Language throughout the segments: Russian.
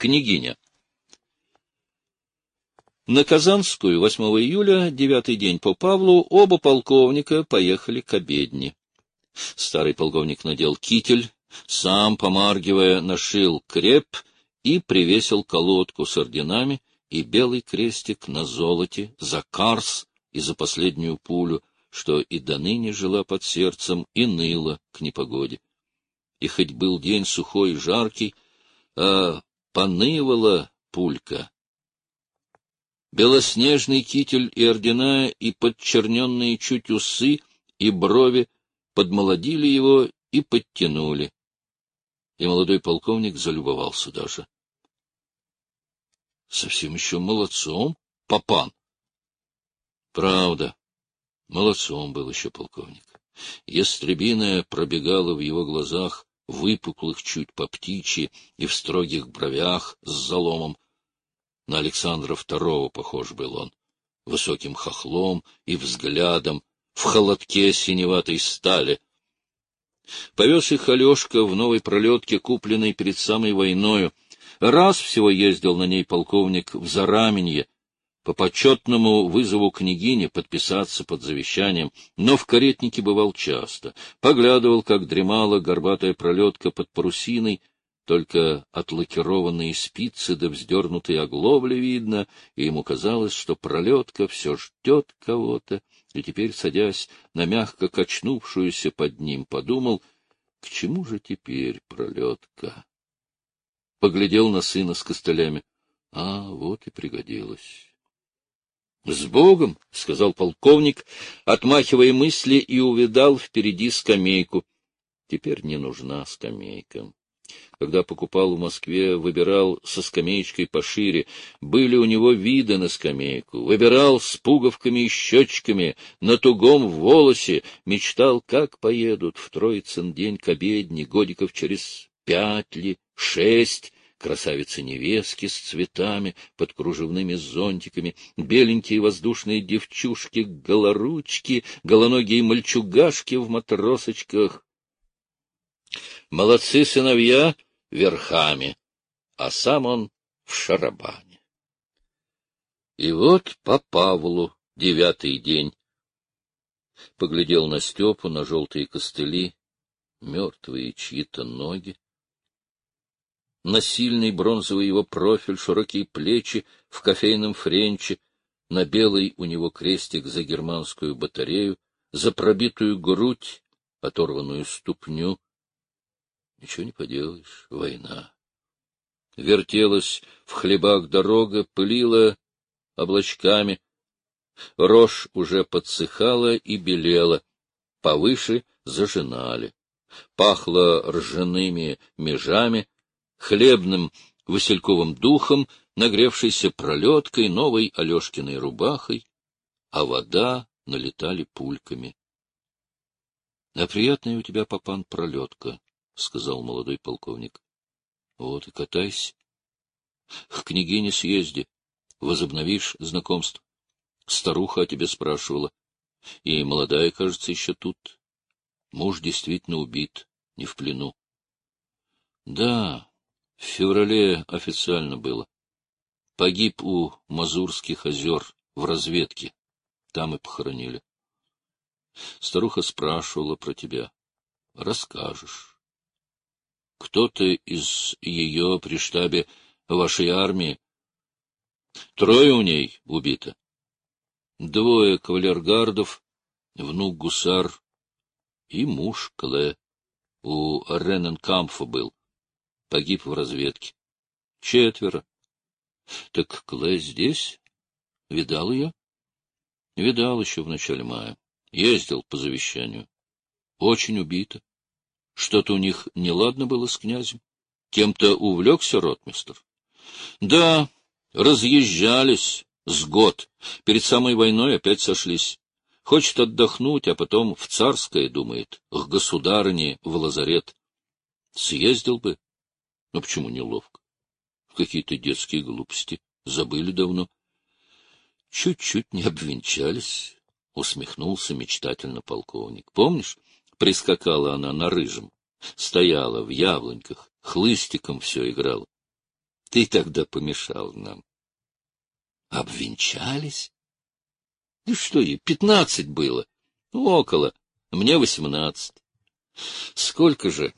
Княгиня. На Казанскую 8 июля, 9-й день по Павлу, оба полковника поехали к обедне. Старый полковник надел китель, сам, помаргивая, нашил креп и привесил колодку с орденами и белый крестик на золоте за карс и за последнюю пулю, что и доныне жила под сердцем и ныла к непогоде. И хоть был день сухой и жаркий, а понывала пулька. Белоснежный китель и ордена, и подчерненные чуть усы и брови подмолодили его и подтянули. И молодой полковник залюбовался даже. — Совсем еще молодцом, папан. Правда, молодцом был еще полковник. Ястребиная пробегала в его глазах, выпуклых чуть по птичьи и в строгих бровях с заломом. На Александра II похож был он, высоким хохлом и взглядом, в холодке синеватой стали. Повез их Алешка в новой пролетке, купленной перед самой войною. Раз всего ездил на ней полковник в Зараменье, по почетному вызову княгини подписаться под завещанием, но в каретнике бывал часто, поглядывал, как дремала горбатая пролетка под парусиной, только отлакированные спицы да вздернутые оглобли видно, и ему казалось, что пролетка все ждет кого-то, и теперь, садясь на мягко качнувшуюся под ним, подумал, к чему же теперь пролетка? Поглядел на сына с костылями. Вот и пригодилось. — С Богом! — сказал полковник, отмахивая мысли, и увидал впереди скамейку. Теперь не нужна скамейка. Когда покупал в Москве, выбирал со скамеечкой пошире. Были у него виды на скамейку. Выбирал с пуговками и щечками, на тугом волосе. Мечтал, как поедут в Троицын день к обедне, годиков через 5 ли, 6, красавицы-невестки с цветами, под кружевными зонтиками, беленькие воздушные девчушки-голоручки, голоногие мальчугашки в матросочках. Молодцы сыновья верхами, а сам он в шарабане. И вот по Павлу 9-й день. Поглядел на Степу, на желтые костыли, мертвые чьи-то ноги, на сильный бронзовый его профиль, широкие плечи в кофейном френче, на белый у него крестик за германскую батарею, за пробитую грудь, оторванную ступню. Ничего не поделаешь, война. Вертелась в хлебах дорога, пылила облачками. Рожь уже подсыхала и белела, повыше зажинали. Пахло ржаными межами, хлебным васильковым духом, нагревшейся пролеткой, новой Алешкиной рубахой, а вода налетали пульками. — А приятная у тебя, папан, пролетка, — сказал молодой полковник. — Вот и катайся. К княгине съезди, возобновишь знакомство. Старуха о тебе спрашивала. И молодая, кажется, еще тут. Муж действительно убит, не в плену. Да, в феврале официально было. Погиб у Мазурских озер в разведке. Там и похоронили. Старуха спрашивала про тебя. Расскажешь. Кто-то из ее при штабе вашей армии. 3 у ней убито. 2 кавалергардов, внук гусар и муж Кле. У Рененкампфа был. Погиб в разведке. 4. Так Кле здесь? Видал ее? Видал еще в начале мая. Ездил по завещанию. Очень убито. Что-то у них неладно было с князем? Кем-то увлекся ротмистр? Да, разъезжались с год. Перед самой войной опять сошлись. Хочет отдохнуть, а потом в Царское, думает, к государыне в лазарет. Съездил бы. Но почему неловко? Какие-то детские глупости. Забыли давно. Чуть-чуть не обвенчались, усмехнулся мечтательно полковник. Помнишь? Прискакала она на рыжем, стояла в яблоньках, хлыстиком все играла. Ты тогда помешал нам. Обвенчались? Да что ей, 15 было. Около. Мне 18. Сколько же?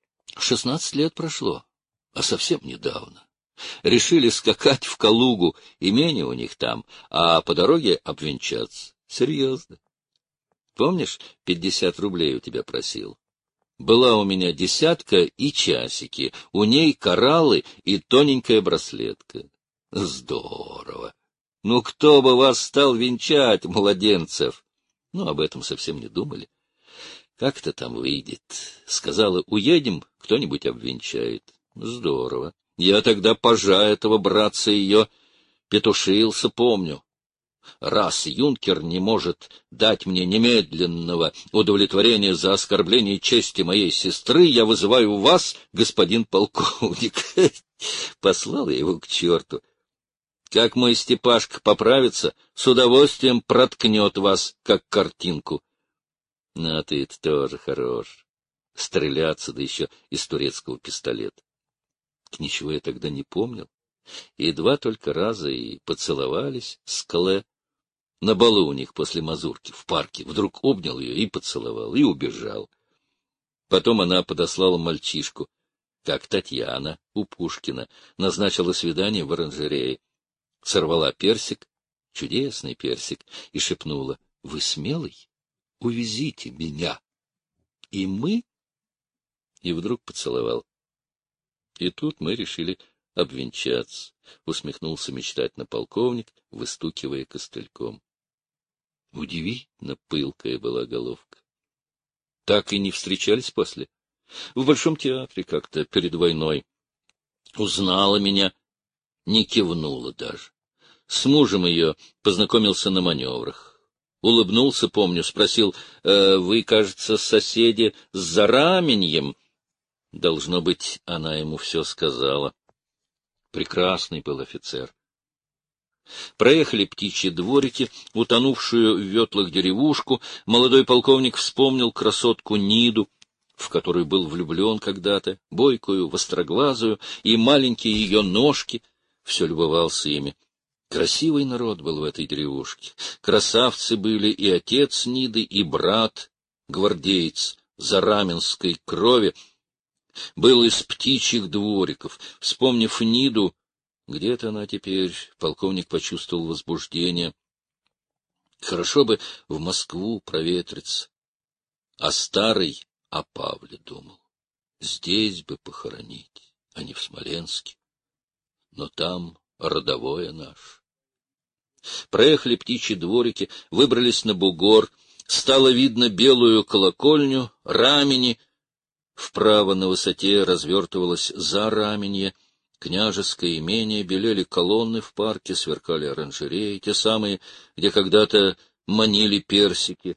16 лет прошло, а совсем недавно. Решили скакать в Калугу, имение у них там, а по дороге обвенчаться. Серьезно. Помнишь, 50 рублей у тебя просил? Была у меня десятка и часики, у ней кораллы и тоненькая браслетка. Здорово! Ну, кто бы вас стал венчать, младенцев? Ну, об этом совсем не думали. Как-то там выйдет. Сказала, уедем, кто-нибудь обвенчает. Здорово. Я тогда пажа этого братца ее петушился, помню. Раз юнкер не может дать мне немедленного удовлетворения за оскорбление чести моей сестры, я вызываю вас, господин полковник. Послал я его к черту. Как мой Степашка поправится, с удовольствием проткнет вас, как картинку. Ну, ты-то тоже хорош. Стреляться, да еще из турецкого пистолета. Ничего я тогда не помнил. И два только раза и поцеловались с Клэ. На балу у них после мазурки в парке. Вдруг обнял ее и поцеловал, и убежал. Потом она подослала мальчишку, как Татьяна у Пушкина, назначила свидание в оранжерее. Сорвала персик, чудесный персик, и шепнула: — Вы смелый? Увезите меня. И мы... И вдруг поцеловал. И тут мы решили обвенчаться, — усмехнулся мечтательно полковник, выстукивая костыльком. Удивительно пылкая была головка. Так и не встречались после. В Большом театре как-то перед войной. Узнала меня, не кивнула даже. С мужем ее познакомился на маневрах. Улыбнулся, помню, спросил: вы, кажется, соседи с Зараменьем? Должно быть, она ему все сказала. Прекрасный был офицер. Проехали птичьи дворики, утонувшую в ветлах деревушку. Молодой полковник вспомнил красотку Ниду, в которую был влюблен когда-то, бойкую, востроглазую, и маленькие ее ножки. Все любовался ими. Красивый народ был в этой деревушке. Красавцы были и отец Ниды, и брат, гвардеец зараменской крови. Был из птичьих двориков. Вспомнив Ниду, где-то она теперь, полковник почувствовал возбуждение. Хорошо бы в Москву проветриться. А старый о Павле думал. Здесь бы похоронить, а не в Смоленске. Но там родовое наш. Проехали птичьи дворики, выбрались на бугор. Стало видно белую колокольню, Рамени. Вправо на высоте развертывалось Зараменье. Княжеское имение, белели колонны в парке, сверкали оранжереи, те самые, где когда-то манили персики.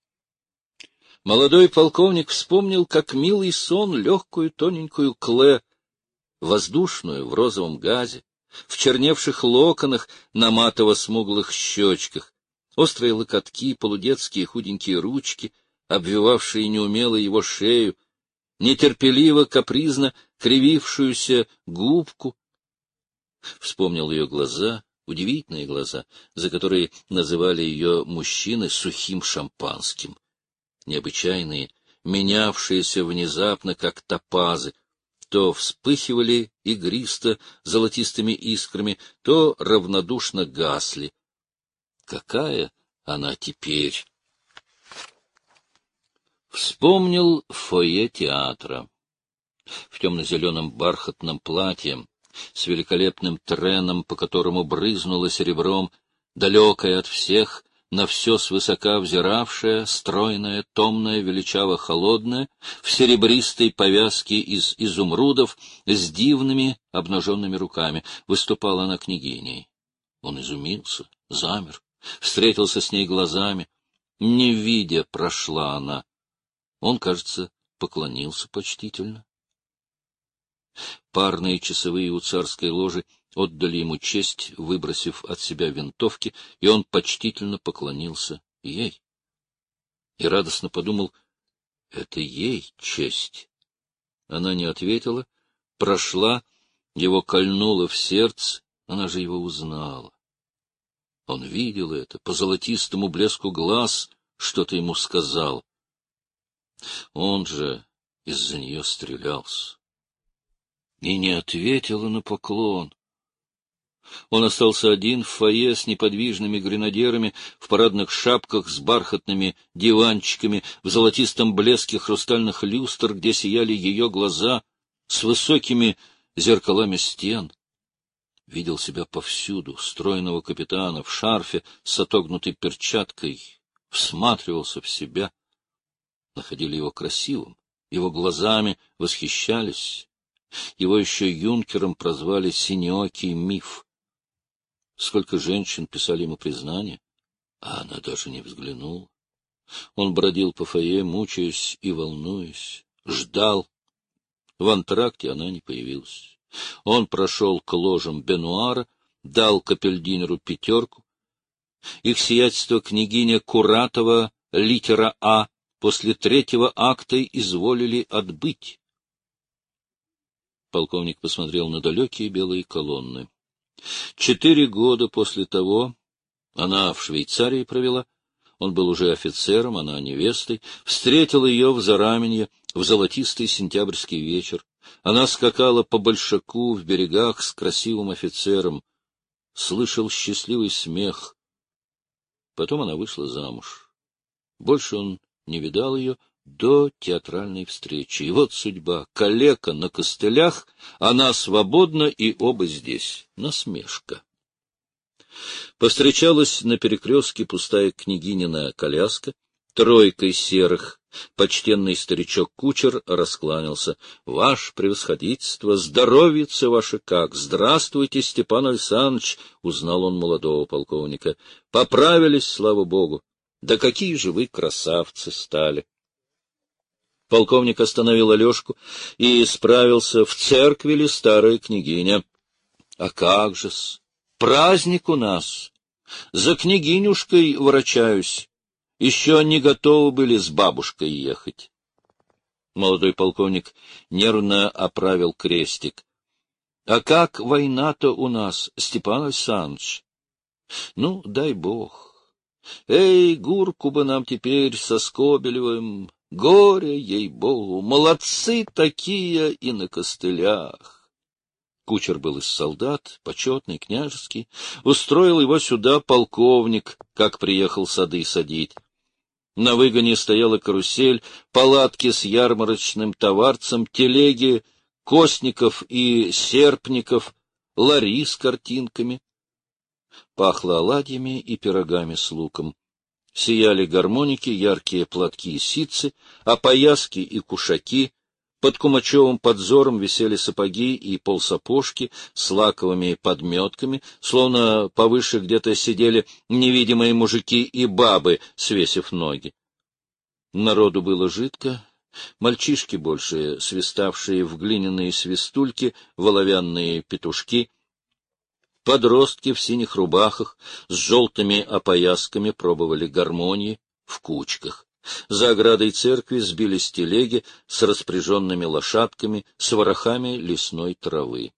Молодой полковник вспомнил, как милый сон, легкую тоненькую Клэ, воздушную в розовом газе, в черневших локонах на матово-смуглых щечках, острые локотки, полудетские худенькие ручки, обвивавшие неумело его шею, нетерпеливо, капризно кривившуюся губку. Вспомнил ее глаза, удивительные глаза, за которые называли ее мужчины сухим шампанским. Необычайные, менявшиеся внезапно, как топазы, то вспыхивали игристо золотистыми искрами, то равнодушно гасли. Какая она теперь! Вспомнил фойе театра. В темно-зеленом бархатном платье, с великолепным треном, по которому брызнуло серебром, далекая от всех, на все свысока взиравшая, стройная, томная, величаво-холодная, в серебристой повязке из изумрудов, с дивными обнаженными руками, выступала она княгиней. Он изумился, замер, встретился с ней глазами. Не видя, прошла она. Он, кажется, поклонился почтительно. Парные часовые у царской ложи отдали ему честь, выбросив от себя винтовки, и он почтительно поклонился ей. И радостно подумал: это ей честь. Она не ответила, прошла, Его кольнуло в сердце, она же его узнала. Он видел это, по золотистому блеску глаз что-то ему сказал. Он же из-за нее стрелялся. И не ответила на поклон. Он остался один в фойе с неподвижными гренадерами, в парадных шапках с бархатными диванчиками, в золотистом блеске хрустальных люстр, где сияли ее глаза, с высокими зеркалами стен. Видел себя повсюду, стройного капитана, в шарфе с отогнутой перчаткой, всматривался в себя. Находили его красивым, его глазами восхищались. Его еще юнкером прозвали «Синеокий миф». Сколько женщин писали ему признания, а она даже не взглянула. Он бродил по фойе, мучаясь и волнуясь, ждал. В антракте она не появилась. Он прошел к ложам Бенуара, дал капельдинеру 5. Их сиятельство княгиня Куратова, литера А, после 3-го акта изволили отбыть. Полковник посмотрел на далекие белые колонны. 4 года после того она в Швейцарии провела. Он был уже офицером, она невестой. Встретил ее в Зараменье в золотистый сентябрьский вечер. Она скакала по Большаку в берегах с красивым офицером. Слышал счастливый смех. Потом она вышла замуж. Больше он не видал ее до театральной встречи. И вот судьба. Калека на костылях, она свободна, и оба здесь. Насмешка. Повстречалась на перекрестке пустая княгинина коляска, 3 серых. Почтенный старичок-кучер раскланялся. — Ваше превосходительство, здоровьице ваше как! Здравствуйте, Степан Александрович! — узнал он молодого полковника. — Поправились, слава богу. Да какие же вы красавцы стали! Полковник остановил Алешку и справился, в церкви ли старая княгиня. — А как же-с! Праздник у нас! За княгинюшкой ворочаюсь. Еще не готовы были с бабушкой ехать. Молодой полковник нервно оправил крестик. — А как война-то у нас, Степан Александрович? — Ну, дай бог. Эй, Гурку бы нам теперь со Скобелевым. Горе, ей-богу, молодцы такие и на костылях. Кучер был из солдат, почетный, княжеский. Устроил его сюда полковник, как приехал сады садить. На выгоне стояла карусель, палатки с ярмарочным товарцем, телеги костников и серпников, лари с картинками. Пахло оладьями и пирогами с луком. Сияли гармоники, яркие платки и ситцы, опояски и кушаки. Под кумачевым подзором висели сапоги и полсапожки с лаковыми подметками, словно повыше где-то сидели невидимые мужики и бабы, свесив ноги. Народу было жидко, мальчишки больше, свиставшие в глиняные свистульки, в оловянные петушки, подростки в синих рубахах с желтыми опоясками пробовали гармонии в кучках. За оградой церкви сбились телеги с распряженными лошадками, с ворохами лесной травы.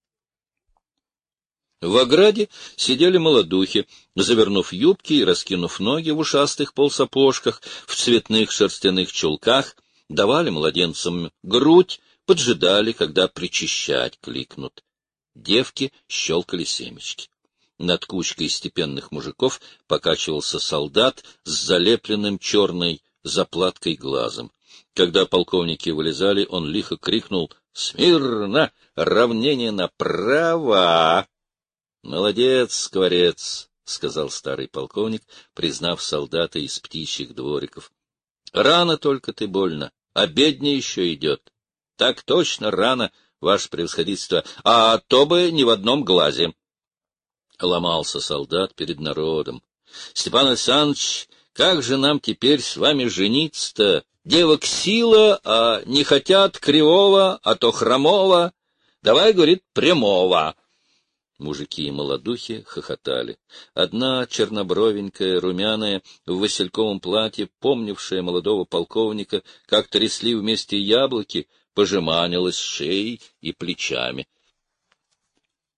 В ограде сидели молодухи, завернув юбки и раскинув ноги в ушастых полсапожках, в цветных шерстяных чулках, давали младенцам грудь, поджидали, когда причащать кликнут. Девки щелкали семечки. Над кучкой степенных мужиков покачивался солдат с залепленным черной заплаткой глазом. Когда полковники вылезали, он лихо крикнул: «Смирно! Равнение направо!» «Молодец, скворец!» — сказал старый полковник, признав солдата из птичьих двориков. «Рано только ты больно, обедня еще идет». «Так точно, рано, ваше превосходительство, а то бы ни в одном глазе». Ломался солдат перед народом. «Степан Александрович, как же нам теперь с вами жениться-то? Девок сила, а не хотят кривого, а то хромого. Давай, — говорит, — прямого». Мужики и молодухи хохотали. Одна чернобровенькая, румяная, в васильковом платье, помнившая молодого полковника, как трясли вместе яблоки, пожеманилась шеей и плечами.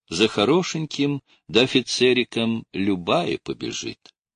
За хорошеньким да офицериком любая побежит.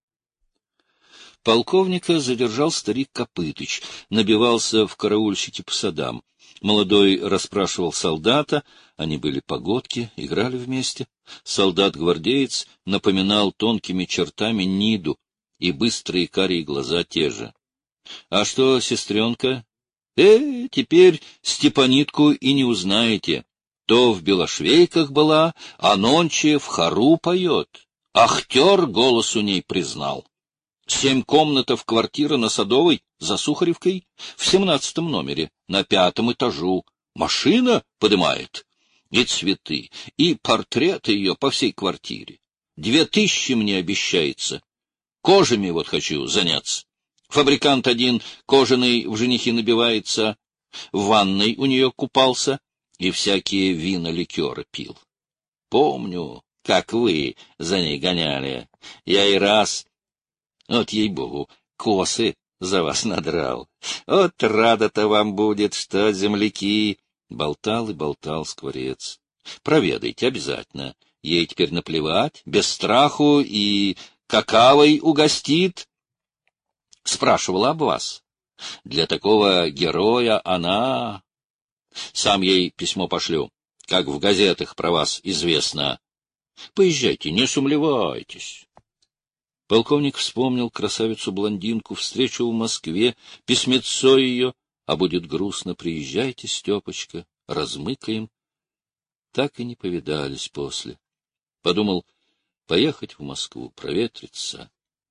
Полковника задержал старик Копытыч, набивался в караульщики по садам. Молодой расспрашивал солдата, они были погодки, играли вместе. Солдат-гвардеец напоминал тонкими чертами Ниду, и быстрые карие глаза те же. — А что, сестренка? Теперь Степанитку и не узнаете. То в белошвейках была, а нонче в хору поет. Актер голос у ней признал. 7 комнатов квартира на Садовой, за Сухаревкой, в 17 номере, на 5 этажу. Машина подымает. И цветы, и портреты ее по всей квартире. 2000 мне обещается. Кожами вот хочу заняться. Фабрикант один кожаный в женихи набивается, в ванной у нее купался и всякие вина-ликеры пил. Помню, как вы за ней гоняли. Я и раз... Вот, ей-богу, косы за вас надрал. Вот рада-то вам будет, что земляки... Болтал и болтал скворец. Проведайте обязательно. Ей теперь наплевать, без страху и какавой угостит. Спрашивала об вас. Для такого героя она... Сам ей письмо пошлю, как в газетах про вас известно. Поезжайте, не сумлевайтесь. Полковник вспомнил красавицу-блондинку, встречу в Москве, письмецо ее, а будет грустно, приезжайте, Степочка, размыкаем. Так и не повидались после. Подумал, поехать в Москву, проветриться.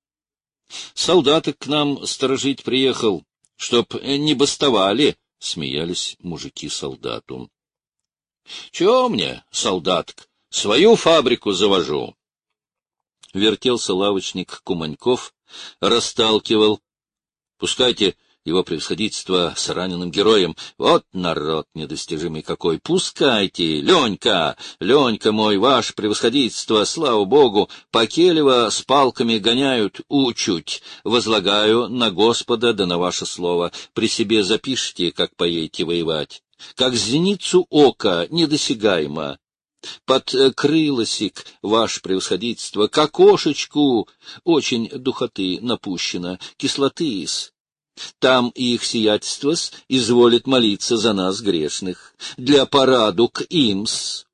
Солдаток к нам сторожить приехал, чтоб не бастовали, — смеялись мужики солдату. — Чего мне, солдаток, свою фабрику завожу? Вертелся лавочник Куманьков, расталкивал. Пускайте его превосходительство с раненым героем. Вот народ недостижимый какой! Пускайте! Ленька! Ленька мой, ваше превосходительство, слава богу, Покелева с палками гоняют, учуть. Возлагаю на Господа да на ваше слово. При себе запишите, как поедете воевать. Как зеницу ока недосягаемо. Под крылосик, ваше превосходительство, к окошечку очень духоты напущено, кислоты-с. Там их сиятельство-с изволит молиться за нас грешных, для параду к им-с.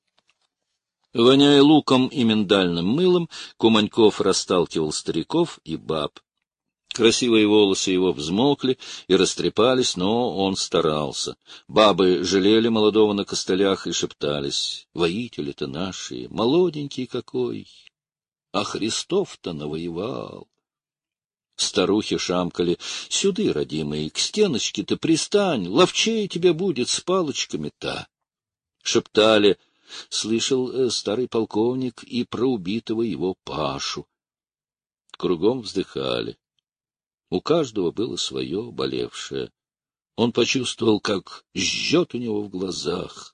Воняя луком и миндальным мылом, Куманьков расталкивал стариков и баб. Красивые волосы его взмокли и растрепались, но он старался. Бабы жалели молодого на костылях и шептались: «Воители-то наши, молоденький какой! А Христов-то навоевал!» Старухи шамкали: «Сюды, родимый, к стеночке-то пристань, ловчее тебе будет с палочками-то!» Шептали: «Слышал старый полковник и про убитого его Пашу». Кругом вздыхали. У каждого было свое болевшее. Он почувствовал, как жжет у него в глазах.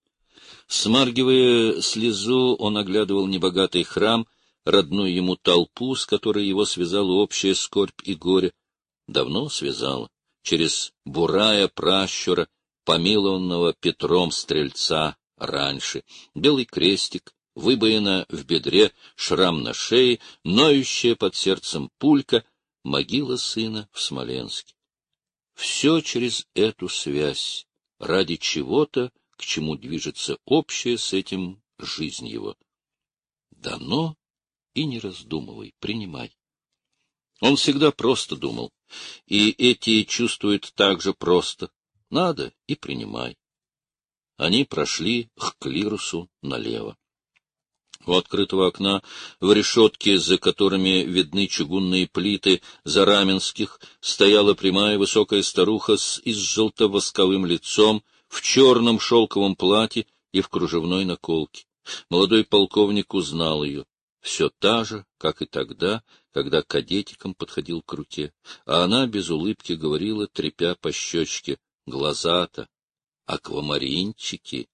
Смаргивая слезу, он оглядывал небогатый храм, родную ему толпу, с которой его связала общая скорбь и горе. Давно связала, через Бурая пращура, помилованного Петром стрельца раньше. Белый крестик, выбоина в бедре, шрам на шее, ноющая под сердцем пулька, могила сына в Смоленске. Все через эту связь, ради чего-то, к чему движется общая с этим жизнь его. Дано, и не раздумывай, принимай. Он всегда просто думал, и эти чувствуют так же просто. Надо и принимай. Они прошли к клирусу налево. У открытого окна, в решетке, за которыми видны чугунные плиты зараменских, стояла прямая высокая старуха с изжелто-восковым лицом, в черном шелковом платье и в кружевной наколке. Молодой полковник узнал ее. Все та же, как и тогда, когда кадетиком подходил к руке, а она без улыбки говорила, трепя по щечке: «Глаза-то, аквамаринчики».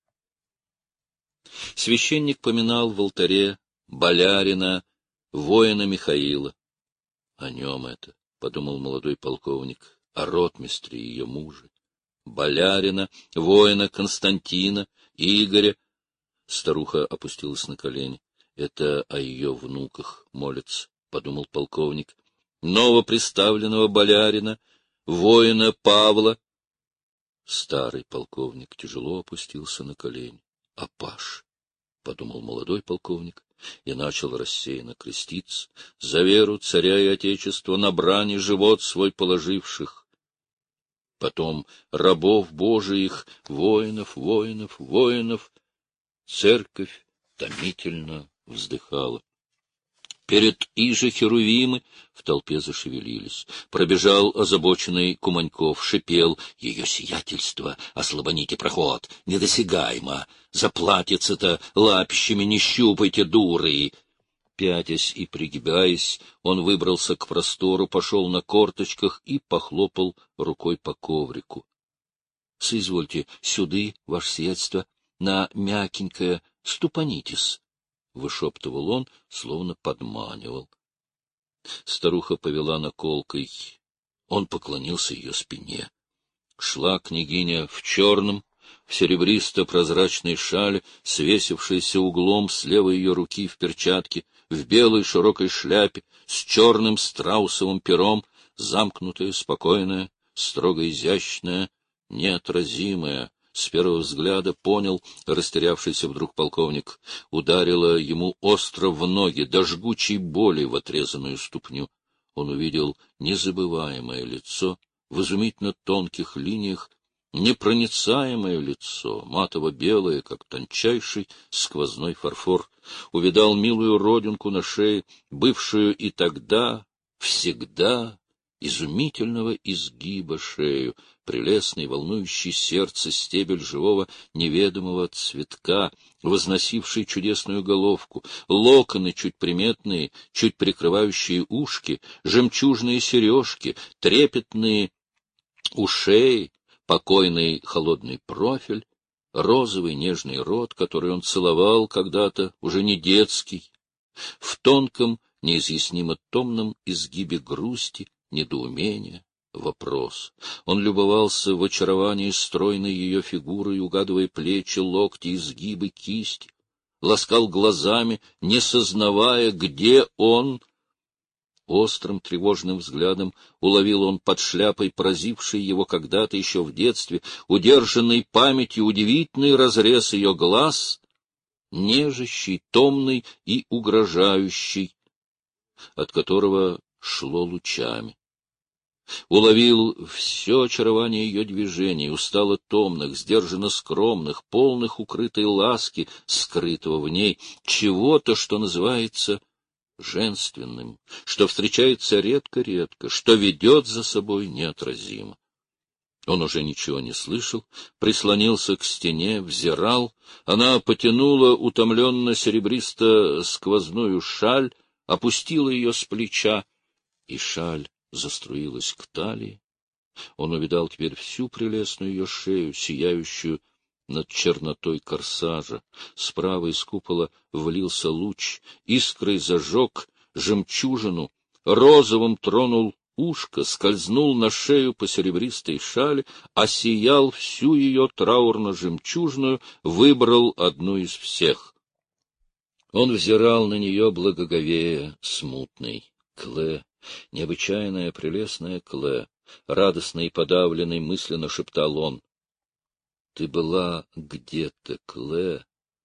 Священник поминал в алтаре болярина, воина Михаила. О нем это, — подумал молодой полковник, — о ротмистре ее муже. Болярина, воина Константина, Игоря, Старуха опустилась на колени. Это о ее внуках молится, — подумал полковник. Новоприставленного болярина, воина Павла. Старый полковник тяжело опустился на колени. — А Паш, — подумал молодой полковник, и начал рассеянно креститься, за веру царя и отечества на брани живот свой положивших. Потом рабов Божиих, воинов, воинов, воинов. Церковь томительно вздыхала. Перед иже херувимы в толпе зашевелились. Пробежал озабоченный Куманьков, шипел: — Ее сиятельство, ослабоните проход, недосягаемо. Заплатится-то лапищами не щупайте, дуры. Пятясь и пригибаясь, он выбрался к простору, пошел на корточках и похлопал рукой по коврику. — Соизвольте сюды, ваше сиятельство, на мягенькое ступанитесь. — вышептывал он, словно подманивал. Старуха повела наколкой. Он поклонился ее спине. Шла княгиня в черном, в серебристо-прозрачной шале, свесившейся углом с левой ее руки в перчатке, в белой широкой шляпе, с черным страусовым пером, замкнутая, спокойная, строго изящная, неотразимая. С первого взгляда понял растерявшийся вдруг полковник. Ударило ему остро в ноги, до жгучей боли в отрезанную ступню. Он увидел незабываемое лицо, в изумительно тонких линиях, непроницаемое лицо, матово-белое, как тончайший сквозной фарфор. Увидал милую родинку на шее, бывшую и тогда, всегда, изумительного изгиба шею, прелестный, волнующий сердце стебель живого неведомого цветка, возносивший чудесную головку, локоны чуть приметные, чуть прикрывающие ушки, жемчужные сережки, трепетные ушей, покойный холодный профиль, розовый нежный рот, который он целовал когда-то, уже не детский, в тонком, неизъяснимо томном изгибе грусти, недоумения, вопрос. Он любовался в очаровании стройной ее фигурой, угадывая плечи, локти, изгибы, кисти, ласкал глазами, не сознавая, где он. Острым тревожным взглядом уловил он под шляпой поразивший его когда-то еще в детстве, удержанный памятью удивительный разрез ее глаз, нежащий, томный и угрожающий, от которого шло лучами. Уловил все очарование ее движений, устало томных, сдержанно скромных, полных укрытой ласки, скрытого в ней, чего-то, что называется женственным, что встречается редко-редко, что ведет за собой неотразимо. Он уже ничего не слышал, прислонился к стене, взирал. Она потянула утомленно серебристо-сквозную шаль, опустила ее с плеча, и шаль заструилась к талии. Он увидал теперь всю прелестную ее шею, сияющую над чернотой корсажа. Справа из купола влился луч, искрой зажег жемчужину, розовым тронул ушко, скользнул на шею по серебристой шали, осиял всю ее траурно-жемчужную, выбрал одну из всех. Он взирал на нее благоговея, смутный. Клэ, необычайная прелестная Клэ, радостный и подавленный, мысленно шептал он. — Ты была где-то, Клэ.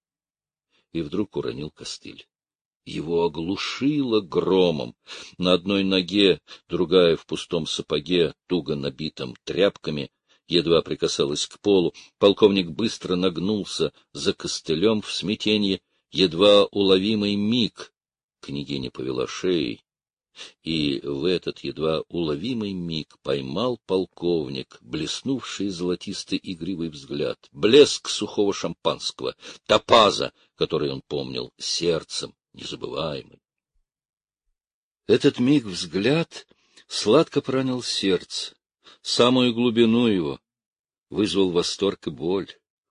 И вдруг уронил костыль. Его оглушило громом. На одной ноге, другая в пустом сапоге, туго набитом тряпками, едва прикасалась к полу. Полковник быстро нагнулся за костылем в смятенье. Едва уловимый миг княгиня повела шеей, и в этот едва уловимый миг поймал полковник блеснувший золотистый игривый взгляд, блеск сухого шампанского, топаза, который он помнил сердцем незабываемым. Этот миг взгляд сладко поранил сердце, самую глубину его, вызвал восторг и боль.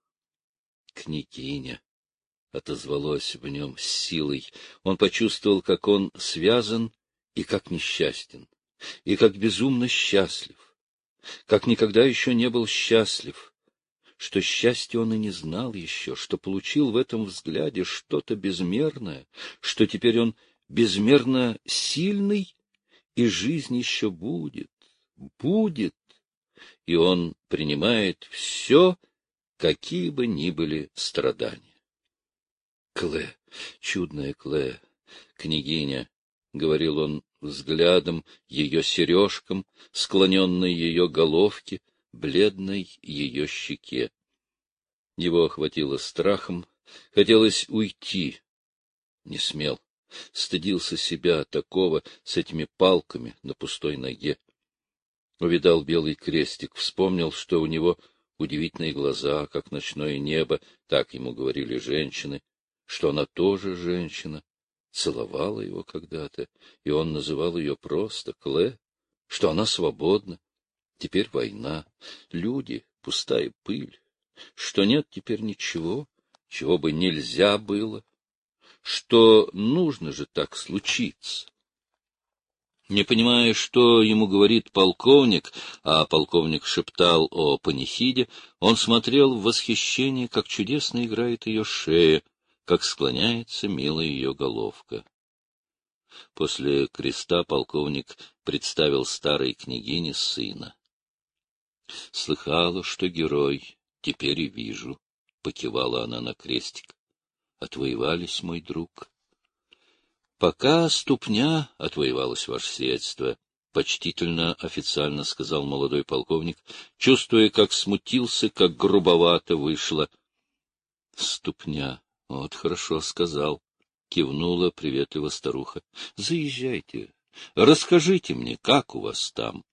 Княгиня отозвалось в нем с силой. Он почувствовал, как он связан и как несчастен, и как безумно счастлив, как никогда еще не был счастлив, что счастья он и не знал еще, что получил в этом взгляде что-то безмерное, что теперь он безмерно сильный, и жизнь еще будет, и он принимает все, какие бы ни были страдания. Клэ, чудная Клэ, княгиня, — говорил он взглядом ее сережкам, склоненной ее головке, бледной ее щеке. Его охватило страхом, хотелось уйти, не смел, стыдился себя такого с этими палками на пустой ноге. Увидал белый крестик, вспомнил, что у него удивительные глаза, как ночное небо, так ему говорили женщины, что она тоже женщина, целовала его когда-то, и он называл ее просто Клэ, что она свободна. Теперь война, люди, пустая пыль, что нет теперь ничего, чего бы нельзя было, что нужно же так случиться. Не понимая, что ему говорит полковник, а полковник шептал о панихиде, он смотрел в восхищении, как чудесно играет ее шея, как склоняется милая ее головка. После креста полковник представил старой княгине сына. — Слыхала, что герой, теперь и вижу, — покивала она на крестик. — Отвоевались, мой друг. — Пока ступня отвоевалась, ваше сиятельство, — почтительно официально сказал молодой полковник, чувствуя, как смутился, как грубовато вышло. — Ступня, вот хорошо сказал, — кивнула приветливо старуха. — Заезжайте, расскажите мне, как у вас там.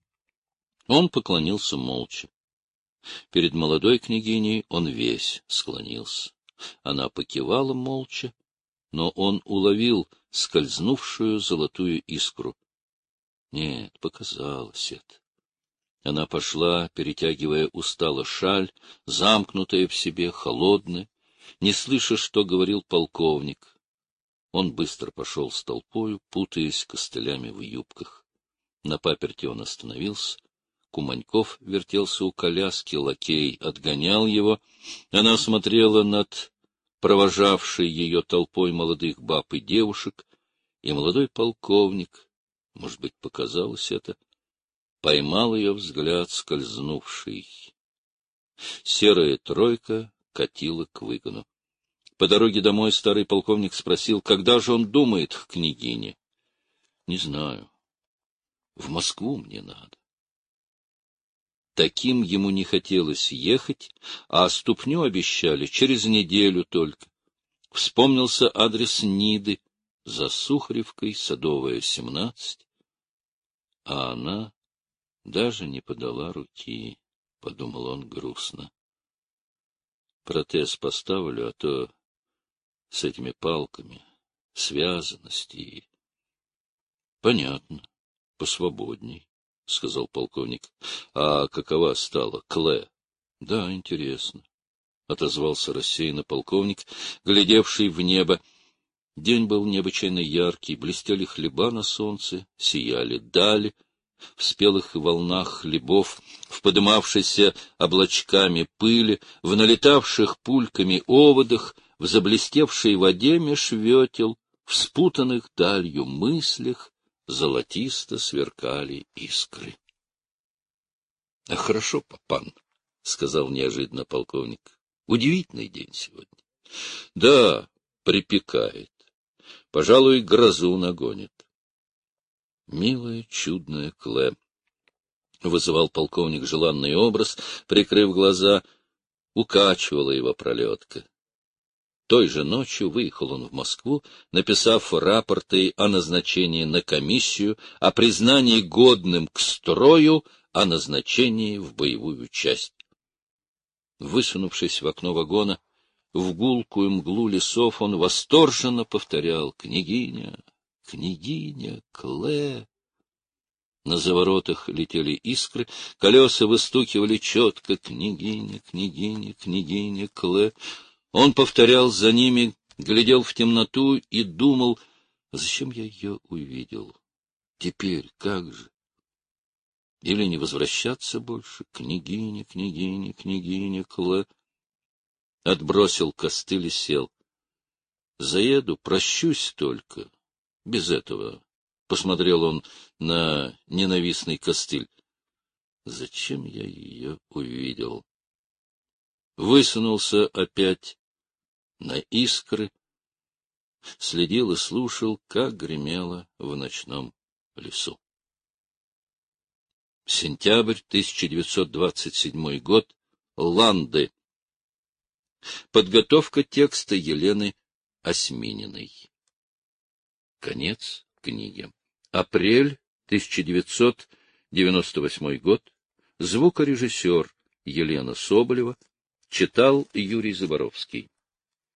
Он поклонился молча. Перед молодой княгиней он весь склонился. Она покивала молча, но он уловил скользнувшую золотую искру. Нет, показалось это. Она пошла, перетягивая устало шаль, замкнутая в себе, холодная, не слыша, что говорил полковник. Он быстро пошел с толпою, путаясь костылями в юбках. На паперти он остановился. Куманьков вертелся у коляски, лакей отгонял его. Она смотрела над провожавшей ее толпой молодых баб и девушек, и молодой полковник, может быть, показалось это, поймал ее взгляд скользнувший. Серая тройка катила к выгону. По дороге домой старый полковник спросил, когда же он думает к княгине. — Не знаю. В Москву мне надо. Таким ему не хотелось ехать, а ступню обещали через неделю только. Вспомнился адрес Ниды, за Сухаревкой, Садовая, 17. А она даже не подала руки, — подумал он грустно. Протез поставлю, а то с этими палками связанности. — Понятно, посвободней, — сказал полковник. — А какова стала Клэ? — Да, интересно, — отозвался рассеянно полковник, глядевший в небо. День был необычайно яркий, блестели хлеба на солнце, сияли дали. В спелых волнах хлебов, в подымавшейся облачками пыли, в налетавших пульками оводах, в заблестевшей воде меж ветел, в спутанных далью мыслях золотисто сверкали искры. — А хорошо, папан, — сказал неожиданно полковник. — Удивительный день сегодня. — Да, припекает. Пожалуй, грозу нагонит. Милая, чудная Клэ. Вызывал полковник желанный образ, прикрыв глаза, укачивала его пролетка. Той же ночью выехал он в Москву, написав рапорты о назначении на комиссию, о признании годным к строю, о назначении в боевую часть. Высунувшись в окно вагона, в гулкую мглу лесов, он восторженно повторял: «Княгиня, княгиня, Клэ». На заворотах летели искры, колеса выстукивали четко: «Княгиня, княгиня, княгиня, Клэ». Он повторял за ними, глядел в темноту и думал: зачем я ее увидел? Теперь как же? или не возвращаться больше. Княгиня, княгиня, княгиня, Отбросил костыль и сел. Заеду, прощусь только. Без этого. Посмотрел он на ненавистный костыль. Зачем я ее увидел? Высунулся опять на искры, следил и слушал, как гремело в ночном лесу. Сентябрь 1927 год. Ланды. Подготовка текста Елены Осьмининой. Конец книги. Апрель 1998 год. Звукорежиссер Елена Соболева. Читал Юрий Заборовский.